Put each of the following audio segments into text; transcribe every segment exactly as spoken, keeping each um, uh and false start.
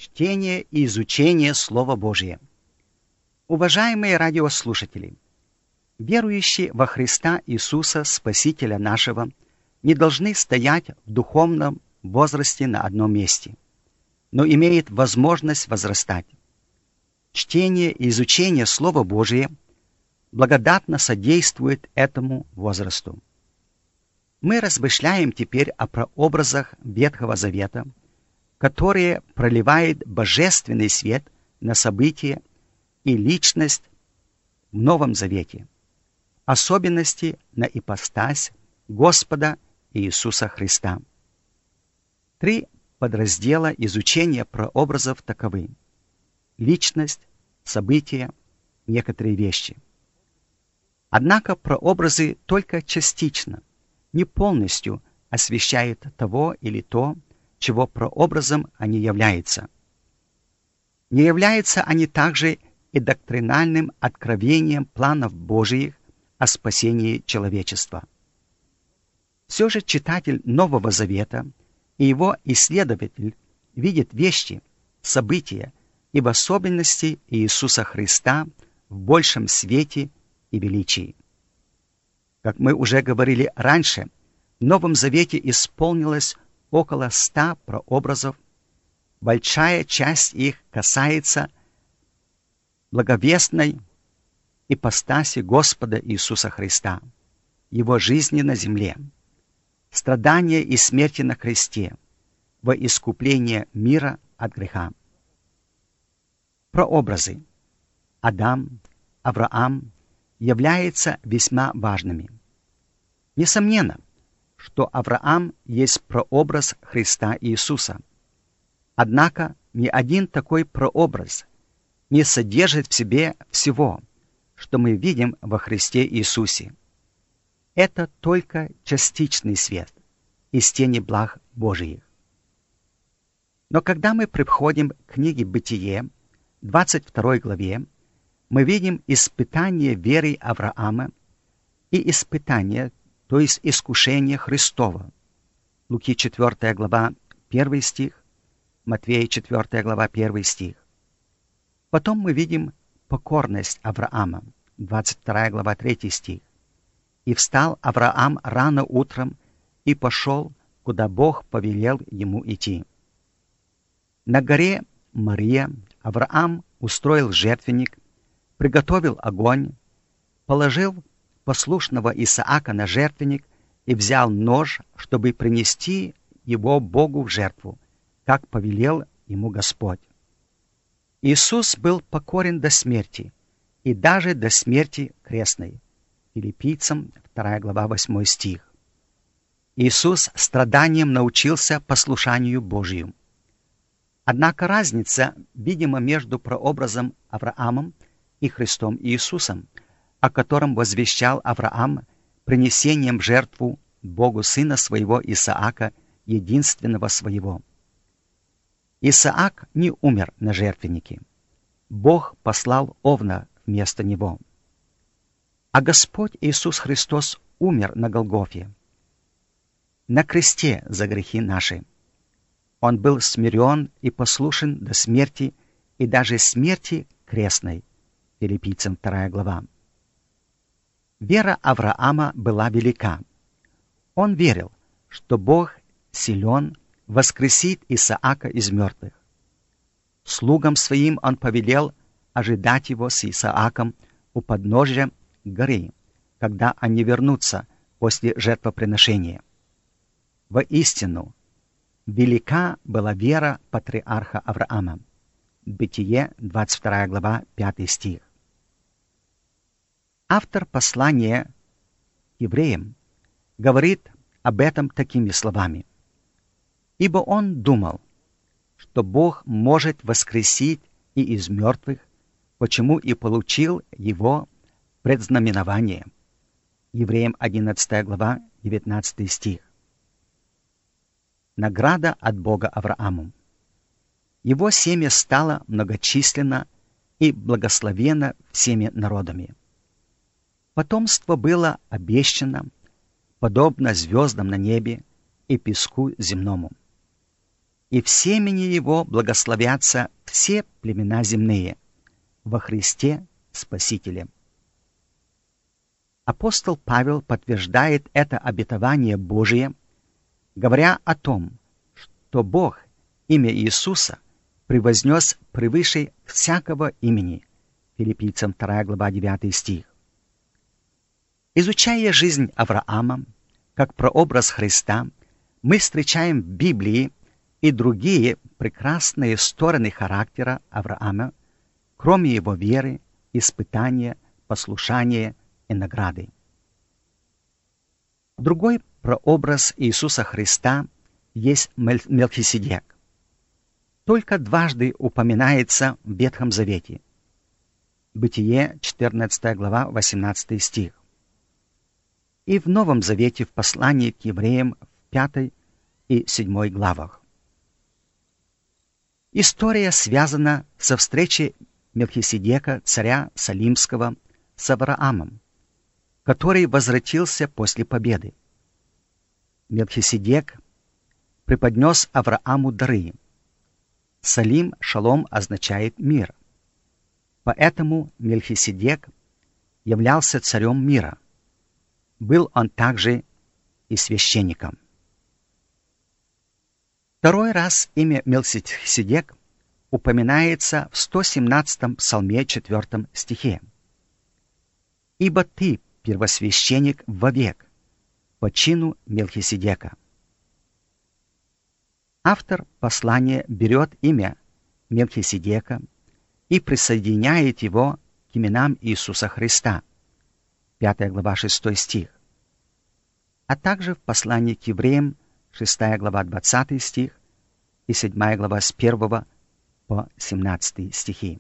Чтение и изучение Слова Божия. Уважаемые радиослушатели, верующие во Христа Иисуса, Спасителя нашего, не должны стоять в духовном возрасте на одном месте, но имеют возможность возрастать. Чтение и изучение Слова Божия благодатно содействует этому возрасту. Мы размышляем теперь о прообразах Ветхого Завета, которые проливают божественный свет на события и личность в Новом Завете, в особенности на ипостась Господа Иисуса Христа. Три подраздела изучения прообразов таковы: личность, события, некоторые вещи. Однако прообразы только частично, не полностью освещают того или то, чего прообразом они являются. Не являются они также и доктринальным откровением планов Божиих о спасении человечества. Все же читатель Нового Завета и его исследователь видит вещи, события и в особенности Иисуса Христа в большем свете и величии. Как мы уже говорили раньше, в Новом Завете исполнилось около ста прообразов. Большая часть их касается благовестной ипостаси Господа Иисуса Христа, Его жизни на земле, страдания и смерти на кресте, во искупление мира от греха. Прообразы Адам, Авраам являются весьма важными. Несомненно, что Авраам есть прообраз Христа Иисуса. Однако ни один такой прообраз не содержит в себе всего, что мы видим во Христе Иисусе. Это только частичный свет из тени благ Божиих. Но когда мы приходим к книге Бытие, двадцать второй главе, мы видим испытание веры Авраама и испытание, то есть искушение Христова. Луки четвёртая глава, первый стих, Матвея четвёртая глава, первый стих. Потом мы видим покорность Авраама, двадцать вторая глава, третий стих. «И встал Авраам рано утром и пошел, куда Бог повелел ему идти». На горе Мария Авраам устроил жертвенник, приготовил огонь, положил послушного Исаака на жертвенник и взял нож, чтобы принести его Богу в жертву, как повелел ему Господь. Иисус был покорен до смерти, и даже до смерти крестной. Филиппийцам вторая глава, восьмой стих. Иисус страданием научился послушанию Божию. Однако разница, видимо, между прообразом Авраамом и Христом Иисусом, о котором возвещал Авраам принесением в жертву Богу сына своего Исаака, единственного своего. Исаак не умер на жертвеннике. Бог послал овна вместо него. А Господь Иисус Христос умер на Голгофе, на кресте за грехи наши. Он был смирен и послушен до смерти, и даже смерти крестной. Филиппийцам вторая глава. Вера Авраама была велика. Он верил, что Бог силен воскресит Исаака из мертвых. Слугам своим он повелел ожидать его с Исааком у подножия горы, когда они вернутся после жертвоприношения. Воистину, велика была вера патриарха Авраама. Бытие, двадцать вторая глава, пятый стих. Автор послания евреям говорит об этом такими словами: «Ибо он думал, что Бог может воскресить и из мертвых, почему и получил его предзнаменование». Евреям одиннадцатая глава, девятнадцатый стих. Награда от Бога Аврааму. Его семя стало многочисленно и благословенно всеми народами. Потомство было обещано, подобно звездам на небе и песку земному. и в семени его благословятся все племена земные во Христе Спасителе. Апостол Павел подтверждает это обетование Божие, говоря о том, что Бог имя Иисуса превознес превыше всякого имени. Филиппийцам вторая глава девятый стих. Изучая жизнь Авраама как прообраз Христа, мы встречаем в Библии и другие прекрасные стороны характера Авраама, кроме его веры, испытания, послушания и награды. Другой прообраз Иисуса Христа есть Мелхиседек. Только дважды упоминается в Ветхом Завете. Бытие, четырнадцатая глава, восемнадцатый стих. И в Новом Завете в послании к евреям в пятой и седьмой главах. История связана со встречей Мелхиседека, царя Салимского, с Авраамом, который возвратился после победы. Мелхиседек преподнес Аврааму дары. Салим, шалом, означает мир. Поэтому Мелхиседек являлся царем мира. Был он также и священником. Второй раз имя Мелхиседек упоминается в сто семнадцатом псалме четвёртом стихе. «Ибо ты первосвященник вовек, по чину Мелхиседека». Автор послания берет имя Мелхиседека и присоединяет его к именам Иисуса Христа, пятая глава, шестой стих, а также в послании к евреям, шестая глава, двадцатый стих и седьмая глава с первого по семнадцатый стихи.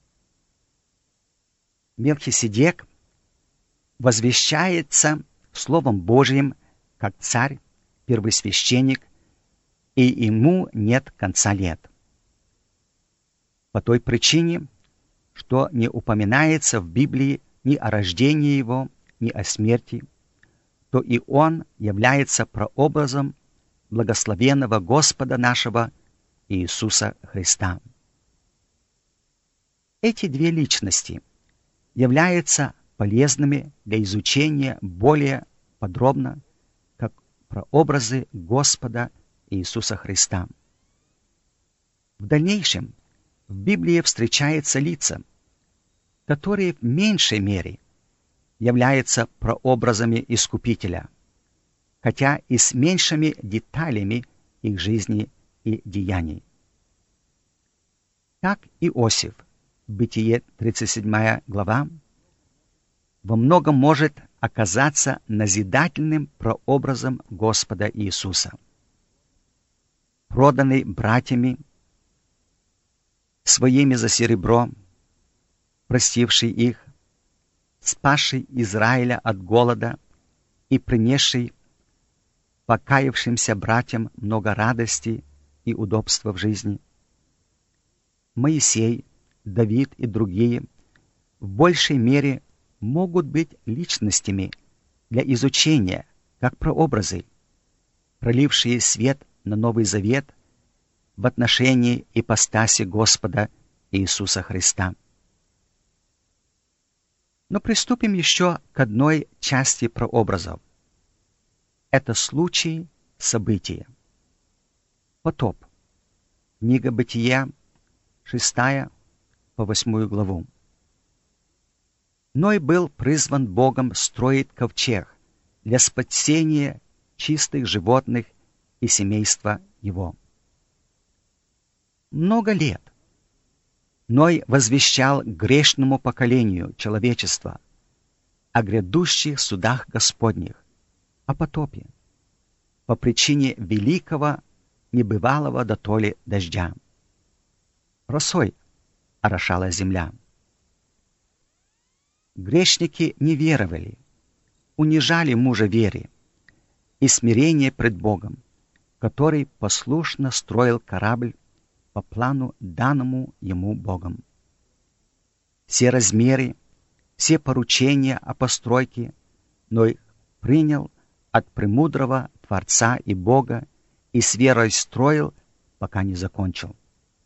Мелхиседек возвещается Словом Божьим как царь, первосвященник, и ему нет конца лет. По той причине, что не упоминается в Библии ни о рождении его, ни о смерти, то и он является прообразом благословенного Господа нашего Иисуса Христа. Эти две личности являются полезными для изучения более подробно, как прообразы Господа Иисуса Христа. В дальнейшем в Библии встречаются лица, которые в меньшей мере являются прообразами Искупителя, хотя и с меньшими деталями их жизни и деяний. Так Иосиф, Бытие тридцать седьмая глава, во многом может оказаться назидательным прообразом Господа Иисуса. Проданный братьями своими за серебро, простивший их, спасший Израиля от голода и принесший покаявшимся братьям много радости и удобства в жизни. Моисей, Давид и другие в большей мере могут быть личностями для изучения, как прообразы, пролившие свет на Новый Завет в отношении ипостаси Господа Иисуса Христа. Но приступим еще к одной части прообразов. Это случаи, события. Потоп. Книга Бытия, шестая по восьмую главу. Ной был призван Богом строить ковчег для спасения чистых животных и семейства его. Много лет Ной возвещал грешному поколению человечества о грядущих судах Господних, о потопе, по причине великого, небывалого дотоле дождя. Росой орошала земля. Грешники не веровали, унижали мужа веры и смирение пред Богом, который послушно строил корабль по плану, данному ему Богом. Все размеры, все поручения о постройке Ной принял от премудрого Творца и Бога и с верой строил пока не закончил.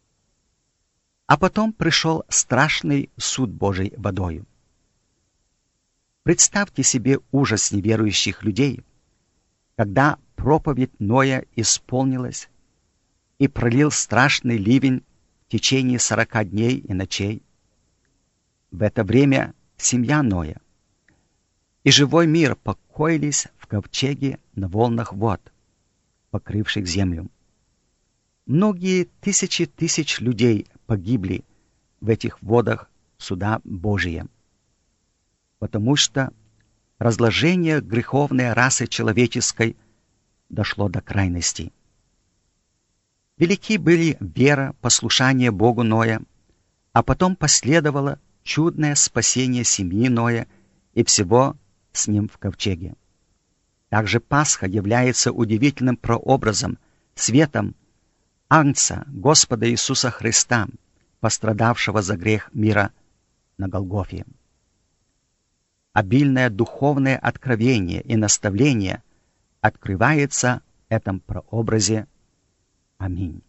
А потом пришел страшный суд Божий водою. Представьте себе ужас неверующих людей, когда проповедь Ноя исполнилась и пролил страшный ливень в течение сорока дней и ночей. В это время семья Ноя и живой мир покоились в ковчеге на волнах вод, покрывших землю. Многие тысячи тысяч людей погибли в этих водах суда Божия, потому что разложение греховной расы человеческой дошло до крайности. Велики были вера, послушание Богу Ноя, а потом последовало чудное спасение семьи Ноя и всего с ним в ковчеге. Также Пасха является удивительным прообразом, светом Агнца Господа Иисуса Христа, пострадавшего за грех мира на Голгофе. Обильное духовное откровение и наставление открывается в этом прообразе. Аминь.